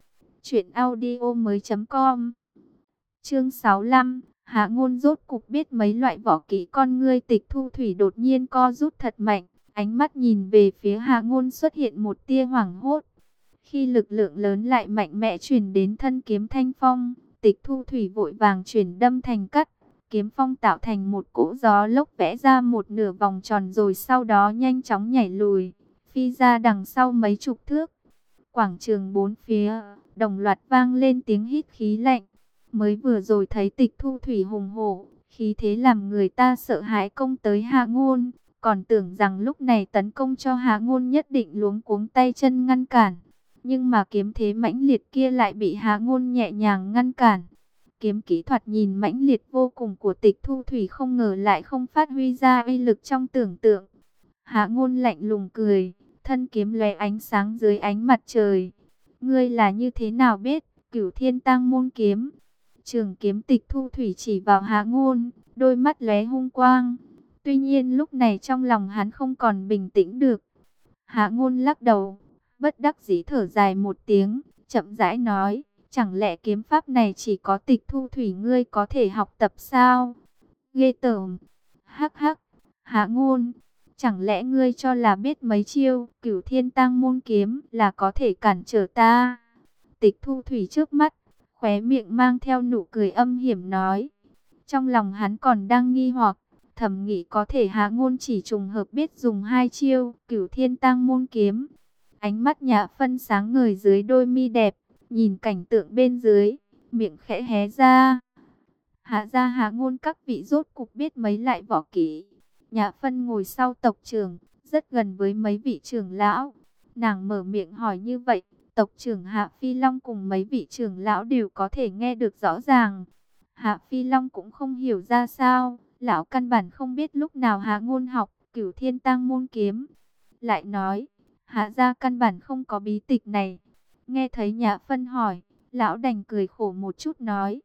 S1: truyệnaudiomoi.com. Chương 65, Hạ Ngôn rốt cục biết mấy loại võ kỹ. Con ngươi Tịch Thu Thủy đột nhiên co rút thật mạnh, ánh mắt nhìn về phía Hạ Ngôn xuất hiện một tia hoảng hốt. Khi lực lượng lớn lại mạnh mẽ truyền đến thân kiếm Thanh Phong, Tịch Thu Thủy vội vàng chuyển đâm thành cắt. Kiếm phong tạo thành một cỗ gió lốc vẽ ra một nửa vòng tròn rồi sau đó nhanh chóng nhảy lùi, phi ra đằng sau mấy chục thước. Quảng trường bốn phía, đồng loạt vang lên tiếng hít khí lạnh. Mới vừa rồi thấy Tịch Thu Thủy hùng hổ, khí thế làm người ta sợ hãi công tới Hạ Ngôn. Còn tưởng rằng lúc này tấn công cho Hạ Ngôn nhất định luống cuống tay chân ngăn cản. Nhưng mà kiếm thế mãnh liệt kia lại bị Hạ Ngôn nhẹ nhàng ngăn cản. Kiếm kỹ thuật nhìn mãnh liệt vô cùng của Tịch Thu Thủy không ngờ lại không phát huy ra uy lực trong tưởng tượng. Hạ Ngôn lạnh lùng cười, thân kiếm lóe ánh sáng dưới ánh mặt trời. Ngươi là như thế nào biết? Cửu Thiên Tang Môn kiếm. Trường kiếm Tịch Thu Thủy chỉ vào Hạ Ngôn, đôi mắt lóe hung quang. Tuy nhiên lúc này trong lòng hắn không còn bình tĩnh được. Hạ Ngôn lắc đầu, bất đắc dĩ thở dài một tiếng, chậm rãi nói. Chẳng lẽ kiếm pháp này chỉ có Tịch Thu Thủy ngươi có thể học tập sao? Ghê tởm. Hắc hắc. Hạ Ngôn, chẳng lẽ ngươi cho là biết mấy chiêu Cửu Thiên Tang Môn kiếm là có thể cản trở ta? Tịch Thu Thủy trước mắt, khóe miệng mang theo nụ cười âm hiểm nói. Trong lòng hắn còn đang nghi hoặc, thầm nghĩ có thể Hạ Ngôn chỉ trùng hợp biết dùng 2 chiêu Cửu Thiên Tang Môn kiếm. Ánh mắt Nhã Phân sáng ngời dưới đôi mi đẹp. Nhìn cảnh tượng bên dưới, miệng khẽ hé ra. Hạ gia Hạ Ngôn các vị rốt cục biết mấy lại võ kỹ. Nhã Phân ngồi sau tộc trưởng, rất gần với mấy vị trưởng lão. Nàng mở miệng hỏi như vậy, tộc trưởng Hạ Phi Long cùng mấy vị trưởng lão đều có thể nghe được rõ ràng. Hạ Phi Long cũng không hiểu ra sao, lão căn bản không biết lúc nào Hạ Ngôn học Cửu Thiên Tang Môn kiếm. Lại nói, Hạ gia căn bản không có bí tịch này. Nghe thấy Nhã Phân hỏi, lão đành cười khổ một chút nói,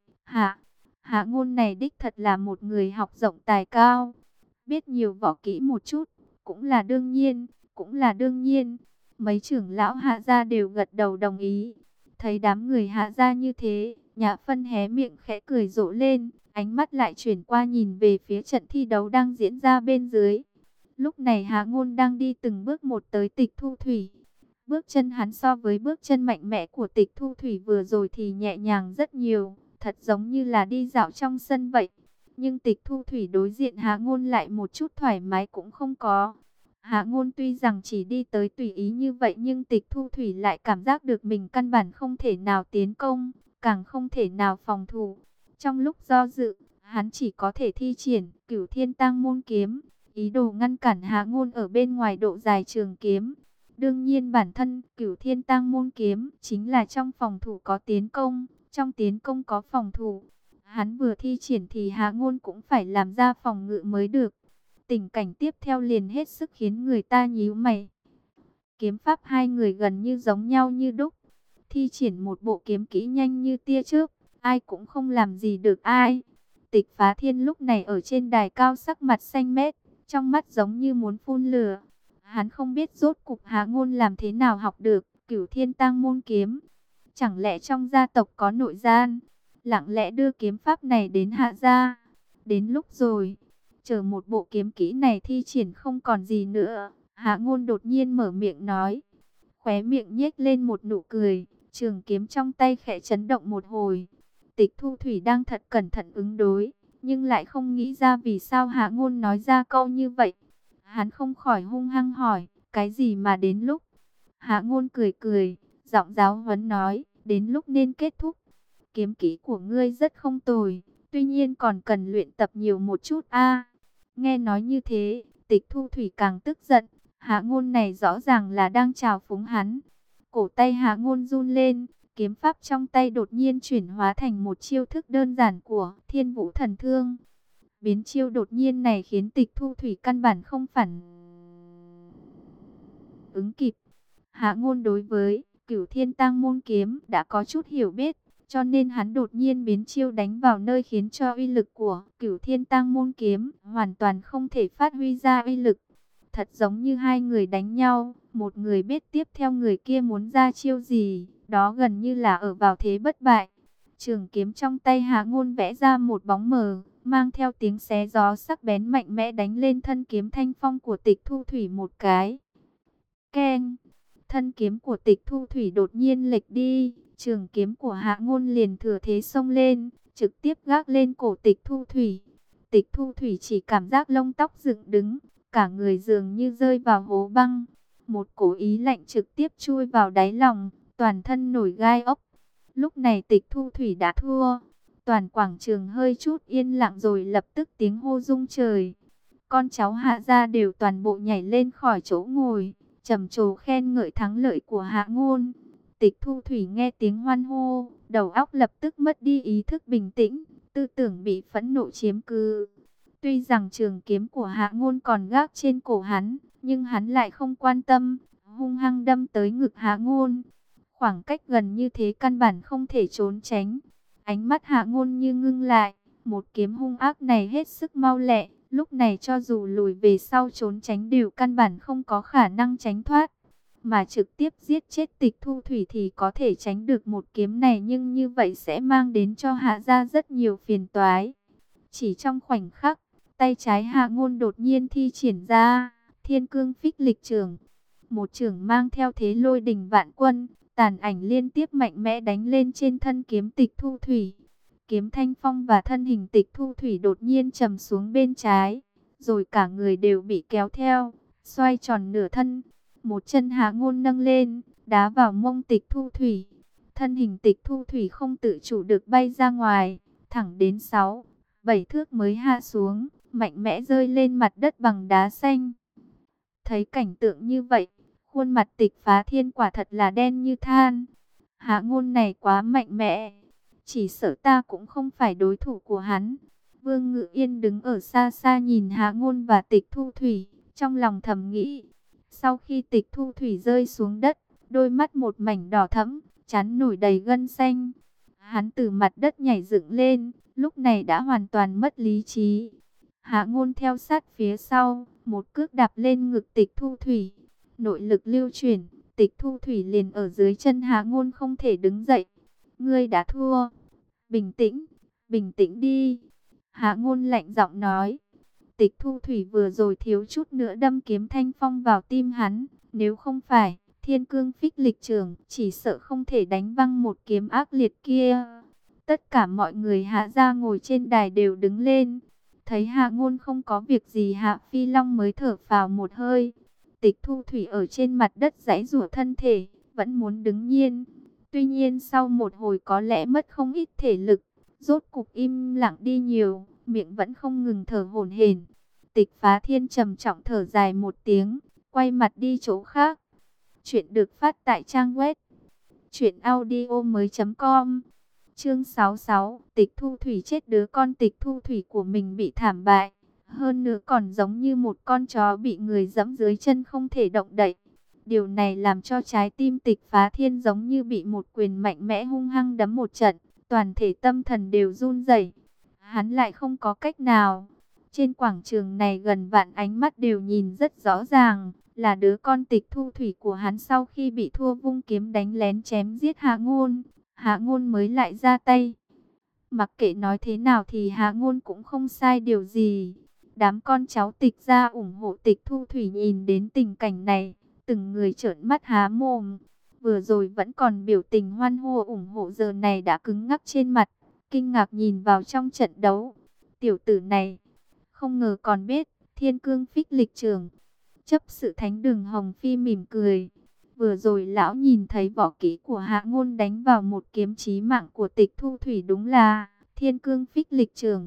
S1: Hạ Ngôn này đích thật là một người học rộng tài cao, biết nhiều võ kỹ một chút, cũng là đương nhiên, cũng là đương nhiên. Mấy trưởng lão Hạ gia đều gật đầu đồng ý. Thấy đám người Hạ gia như thế, Nhã Phân hé miệng khẽ cười rộ lên, ánh mắt lại chuyển qua nhìn về phía trận thi đấu đang diễn ra bên dưới. Lúc này Hạ Ngôn đang đi từng bước một tới Tịch Thu Thủy. Bước chân hắn so với bước chân mạnh mẽ của Tịch Thu Thủy vừa rồi thì nhẹ nhàng rất nhiều, thật giống như là đi dạo trong sân vậy. Nhưng Tịch Thu Thủy đối diện Hạ Ngôn lại một chút thoải mái cũng không có. Hạ Ngôn tuy rằng chỉ đi tới tùy ý như vậy nhưng Tịch Thu Thủy lại cảm giác được mình căn bản không thể nào tiến công, càng không thể nào phòng thủ. Trong lúc do dự, hắn chỉ có thể thi triển Cửu Thiên Tang Môn kiếm, ý đồ ngăn cản Hạ Ngôn ở bên ngoài độ dài trường kiếm. Đương nhiên bản thân Cửu Thiên Tang Môn kiếm chính là trong phòng thủ có tiến công, trong tiến công có phòng thủ. Hắn vừa thi triển thì Hạ Ngôn cũng phải làm ra phòng ngự mới được. Tình cảnh tiếp theo liền hết sức khiến người ta nhíu mày. Kiếm pháp hai người gần như giống nhau như đúc. Thi triển một bộ kiếm kỹ nhanh như tia chớp, ai cũng không làm gì được ai. Tịch Phá Thiên lúc này ở trên đài cao sắc mặt xanh mét, trong mắt giống như muốn phun lửa. Hắn không biết rốt cục Hạ Ngôn làm thế nào học được Cửu Thiên Tang Môn kiếm. Chẳng lẽ trong gia tộc có nội gian, lặng lẽ đưa kiếm pháp này đến Hạ gia. Đến lúc rồi, chờ một bộ kiếm kỹ này thi triển không còn gì nữa, Hạ Ngôn đột nhiên mở miệng nói. Khóe miệng nhếch lên một nụ cười, trường kiếm trong tay khẽ chấn động một hồi. Tịch Thu Thủy đang thật cẩn thận ứng đối, nhưng lại không nghĩ ra vì sao Hạ Ngôn nói ra câu như vậy. Hắn không khỏi hung hăng hỏi, cái gì mà đến lúc? Hạ Ngôn cười cười, giọng giáo huấn nói, đến lúc nên kết thúc. Kiếm kỹ của ngươi rất không tồi, Tuy nhiên còn cần luyện tập nhiều một chút a. Nghe nói như thế, Tịch Thu Thủy càng tức giận. Hạ Ngôn này rõ ràng là đang trào phúng hắn. Cổ tay Hạ Ngôn run lên, kiếm pháp trong tay đột nhiên chuyển hóa thành một chiêu thức đơn giản của Thiên Vũ Thần Thương. Biến chiêu đột nhiên này khiến Tịch Thu Thủy căn bản không phản ứng kịp. Hạ Ngôn đối với Cửu Thiên Tang Môn kiếm đã có chút hiểu biết, cho nên hắn đột nhiên biến chiêu đánh vào nơi khiến cho uy lực của Cửu Thiên Tang Môn kiếm hoàn toàn không thể phát huy ra uy lực. Thật giống như hai người đánh nhau, một người biết tiếp theo người kia muốn ra chiêu gì, đó gần như là ở vào thế bất bại. Trường kiếm trong tay Hạ Ngôn vẽ ra một bóng mờ, mang theo tiếng xé gió sắc bén mạnh mẽ đánh lên thân kiếm thanh phong của Tịch Thu Thủy một cái. Keng! Thân kiếm của Tịch Thu Thủy đột nhiên lệch đi, trường kiếm của Hạ Ngôn liền thừa thế xông lên, trực tiếp gác lên cổ Tịch Thu Thủy. Tịch Thu Thủy chỉ cảm giác lông tóc dựng đứng, cả người dường như rơi vào hố băng. Một cổ ý lạnh trực tiếp chui vào đáy lòng, toàn thân nổi gai ốc. Lúc này Tịch Thu Thủy đã thua. Toàn quảng trường hơi chút yên lặng rồi lập tức tiếng hô rung trời. Con cháu Hạ gia đều toàn bộ nhảy lên khỏi chỗ ngồi, trầm trồ khen ngợi thắng lợi của Hạ Ngôn. Tịch Thu Thủy nghe tiếng hoan hô, đầu óc lập tức mất đi ý thức bình tĩnh, tư tưởng bị phẫn nộ chiếm cứ. Tuy rằng trường kiếm của Hạ Ngôn còn gác trên cổ hắn, nhưng hắn lại không quan tâm, hung hăng đâm tới ngực Hạ Ngôn. Khoảng cách gần như thế căn bản không thể trốn tránh. Ánh mắt Hạ Ngôn như ngưng lại, một kiếm hung ác này hết sức mau lẹ, lúc này cho dù lùi về sau trốn tránh đều căn bản không có khả năng tránh thoát. Mà trực tiếp giết chết Tịch Thu Thủy thì có thể tránh được một kiếm này, nhưng như vậy sẽ mang đến cho Hạ gia rất nhiều phiền toái. Chỉ trong khoảnh khắc, tay trái Hạ Ngôn đột nhiên thi triển ra Thiên Cương Phích Lịch Chưởng. Một chưởng mang theo thế lôi đình vạn quân, tàn ảnh liên tiếp mạnh mẽ đánh lên trên thân kiếm Tịch Thu Thủy. Kiếm thanh phong và thân hình Tịch Thu Thủy đột nhiên trầm xuống bên trái, rồi cả người đều bị kéo theo, xoay tròn nửa thân. Một chân Hạ Ngôn nâng lên, đá vào mông Tịch Thu Thủy. Thân hình Tịch Thu Thủy không tự chủ được bay ra ngoài, thẳng đến 6-7 thước mới hạ xuống, mạnh mẽ rơi lên mặt đất bằng đá xanh. Thấy cảnh tượng như vậy, khuôn mặt Tịch Phá Thiên quả thật là đen như than. Hạ Ngôn này quá mạnh mẽ, chỉ sợ ta cũng không phải đối thủ của hắn. Vương Ngự Yên đứng ở xa xa nhìn Hạ Ngôn và Tịch Thu Thủy, trong lòng thầm nghĩ. Sau khi Tịch Thu Thủy rơi xuống đất, đôi mắt một mảnh đỏ thẫm, trán nổi đầy gân xanh. Hắn từ mặt đất nhảy dựng lên, lúc này đã hoàn toàn mất lý trí. Hạ Ngôn theo sát phía sau, một cước đạp lên ngực Tịch Thu Thủy. Nội lực lưu chuyển, Tịch Thu Thủy liền ở dưới chân Hạ Ngôn không thể đứng dậy. Ngươi đã thua. Bình tĩnh, bình tĩnh đi. Hạ Ngôn lạnh giọng nói. Tịch Thu Thủy vừa rồi thiếu chút nữa đâm kiếm thanh phong vào tim hắn. Nếu không phải Thiên Cương Phích Lịch Chưởng, chỉ sợ không thể đánh văng một kiếm ác liệt kia. Tất cả mọi người Hạ gia ngồi trên đài đều đứng lên. Thấy Hạ Ngôn không có việc gì, Hạ Phi Long mới thở phào một hơi. Tịch Thu Thủy ở trên mặt đất giãy giụa thân thể, vẫn muốn đứng nhiên. Tuy nhiên sau một hồi có lẽ mất không ít thể lực, rốt cục im lặng đi nhiều, miệng vẫn không ngừng thở hổn hển. Tịch Phá Thiên trầm trọng thở dài một tiếng, quay mặt đi chỗ khác. Chuyện được phát tại trang web truyệnaudiomoi.com. Chương 66, Tịch Thu Thủy chết, đứa con Tịch Thu Thủy của mình bị thảm bại, hơn nữa còn giống như một con chó bị người giẫm dưới chân không thể động đậy. Điều này làm cho trái tim Tịch Phá Thiên giống như bị một quyền mạnh mẽ hung hăng đấm một trận, toàn thể tâm thần đều run rẩy. Hắn lại không có cách nào. Trên quảng trường này gần vạn ánh mắt đều nhìn rất rõ ràng, là đứa con Tịch Thu Thủy của hắn sau khi bị thua vung kiếm đánh lén chém giết Hạ Ngôn. Hạ Ngôn mới lại ra tay. Mặc kệ nói thế nào thì Hạ Ngôn cũng không sai điều gì. Đám con cháu Tịch gia ủng hộ Tịch Thu Thủy nhìn đến tình cảnh này, từng người trợn mắt há mồm. Vừa rồi vẫn còn biểu tình hoan hô ủng hộ, giờ này đã cứng ngắc trên mặt, kinh ngạc nhìn vào trong trận đấu. Tiểu tử này, không ngờ còn biết Thiên Cương Phích Lịch Chưởng. Chấp sự Thánh Đường Hồng Phi mỉm cười. Vừa rồi lão nhìn thấy võ kỹ của Hạ Ngôn đánh vào một kiếm chí mạng của Tịch Thu Thủy, đúng là Thiên Cương Phích Lịch Trưởng.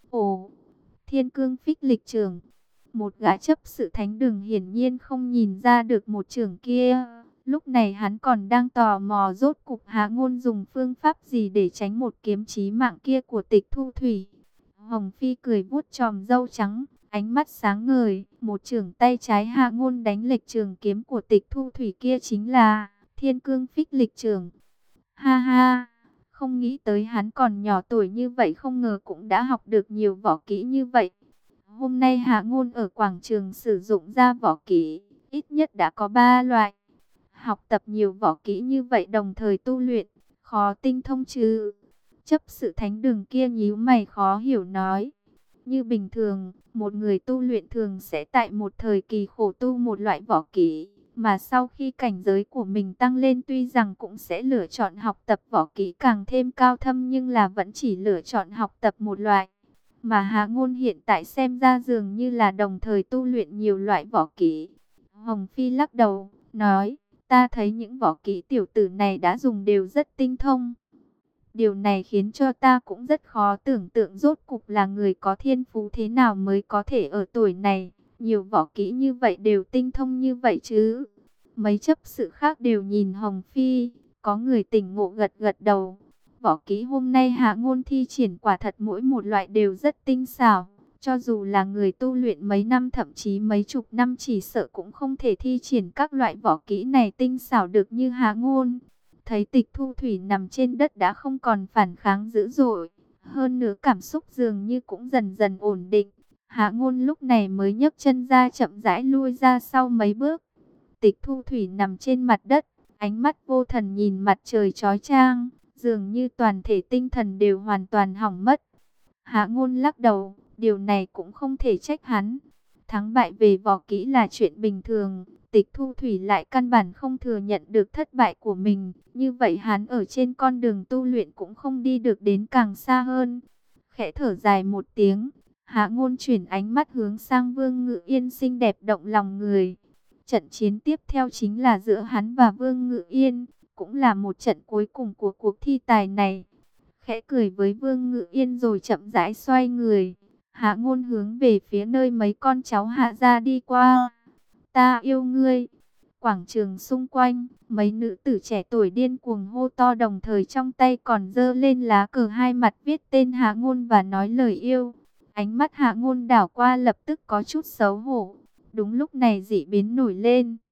S1: Ồ, Thiên Cương Phích Lịch Trưởng. Một gã chấp sự thánh đường hiển nhiên không nhìn ra được một trưởng kia. Lúc này hắn còn đang tò mò rốt cục Hạ Ngôn dùng phương pháp gì để tránh một kiếm chí mạng kia của Tịch Thu Thủy. Hồng Phi cười vuốt chòm râu trắng, ánh mắt sáng ngời, một chưởng tay trái Hạ Ngôn đánh lệch trường kiếm của Tịch Thu Thủy kia chính là Thiên Cương Phích Lịch Trưởng. Ha ha, không nghĩ tới hắn còn nhỏ tuổi như vậy, không ngờ cũng đã học được nhiều võ kỹ như vậy. Hôm nay Hạ Ngôn ở quảng trường sử dụng ra võ kỹ, ít nhất đã có 3 loại. Học tập nhiều võ kỹ như vậy đồng thời tu luyện, khó tinh thông chứ? Chấp sự thánh đường kia nhíu mày khó hiểu nói. Như bình thường, một người tu luyện thường sẽ tại một thời kỳ khổ tu một loại võ kỹ, mà sau khi cảnh giới của mình tăng lên tuy rằng cũng sẽ lựa chọn học tập võ kỹ càng thêm cao thâm, nhưng là vẫn chỉ lựa chọn học tập một loại. Mà Hạ Ngôn hiện tại xem ra dường như là đồng thời tu luyện nhiều loại võ kỹ. Hồng Phi lắc đầu, nói, ta thấy những võ kỹ tiểu tử này đã dùng đều rất tinh thông. Điều này khiến cho ta cũng rất khó tưởng tượng rốt cục là người có thiên phú thế nào mới có thể ở tuổi này, nhiều võ kỹ như vậy đều tinh thông như vậy chứ. Mấy chấp sự khác đều nhìn Hồng Phi, có người tỉnh ngộ gật gật đầu. Võ kỹ hôm nay Hạ Ngôn thi triển quả thật mỗi một loại đều rất tinh xảo. Cho dù là người tu luyện mấy năm thậm chí mấy chục năm chỉ sợ cũng không thể thi triển các loại võ kỹ này tinh xảo được như Hạ Ngôn. Thấy Tịch Thu Thủy nằm trên đất đã không còn phản kháng dữ dội, hơn nữa cảm xúc dường như cũng dần dần ổn định. Hạ Ngôn lúc này mới nhấc chân ra chậm rãi lui ra sau mấy bước. Tịch Thu Thủy nằm trên mặt đất, ánh mắt vô thần nhìn mặt trời chói chang, dường như toàn thể tinh thần đều hoàn toàn hỏng mất. Hạ Ngôn lắc đầu, điều này cũng không thể trách hắn. Thắng bại về võ kỹ là chuyện bình thường, Tịch Thu Thủy lại căn bản không thừa nhận được thất bại của mình. Như vậy hắn ở trên con đường tu luyện cũng không đi được đến càng xa hơn. Khẽ thở dài một tiếng, Hạ Ngôn chuyển ánh mắt hướng sang Vương Ngự Yên xinh đẹp động lòng người. Trận chiến tiếp theo chính là giữa hắn và Vương Ngự Yên, cũng là một trận cuối cùng của cuộc thi tài này. Khẽ cười với Vương Ngự Yên rồi chậm rãi xoay người. Hạ Ngôn hướng về phía nơi mấy con cháu Hạ gia đi qua. Ta yêu ngươi. Quảng trường xung quanh, mấy nữ tử trẻ tuổi điên cuồng hô to, đồng thời trong tay còn giơ lên lá cờ hai mặt viết tên Hạ Ngôn và nói lời yêu. Ánh mắt Hạ Ngôn đảo qua lập tức có chút xấu hổ. Đúng lúc này dị biến nổi lên.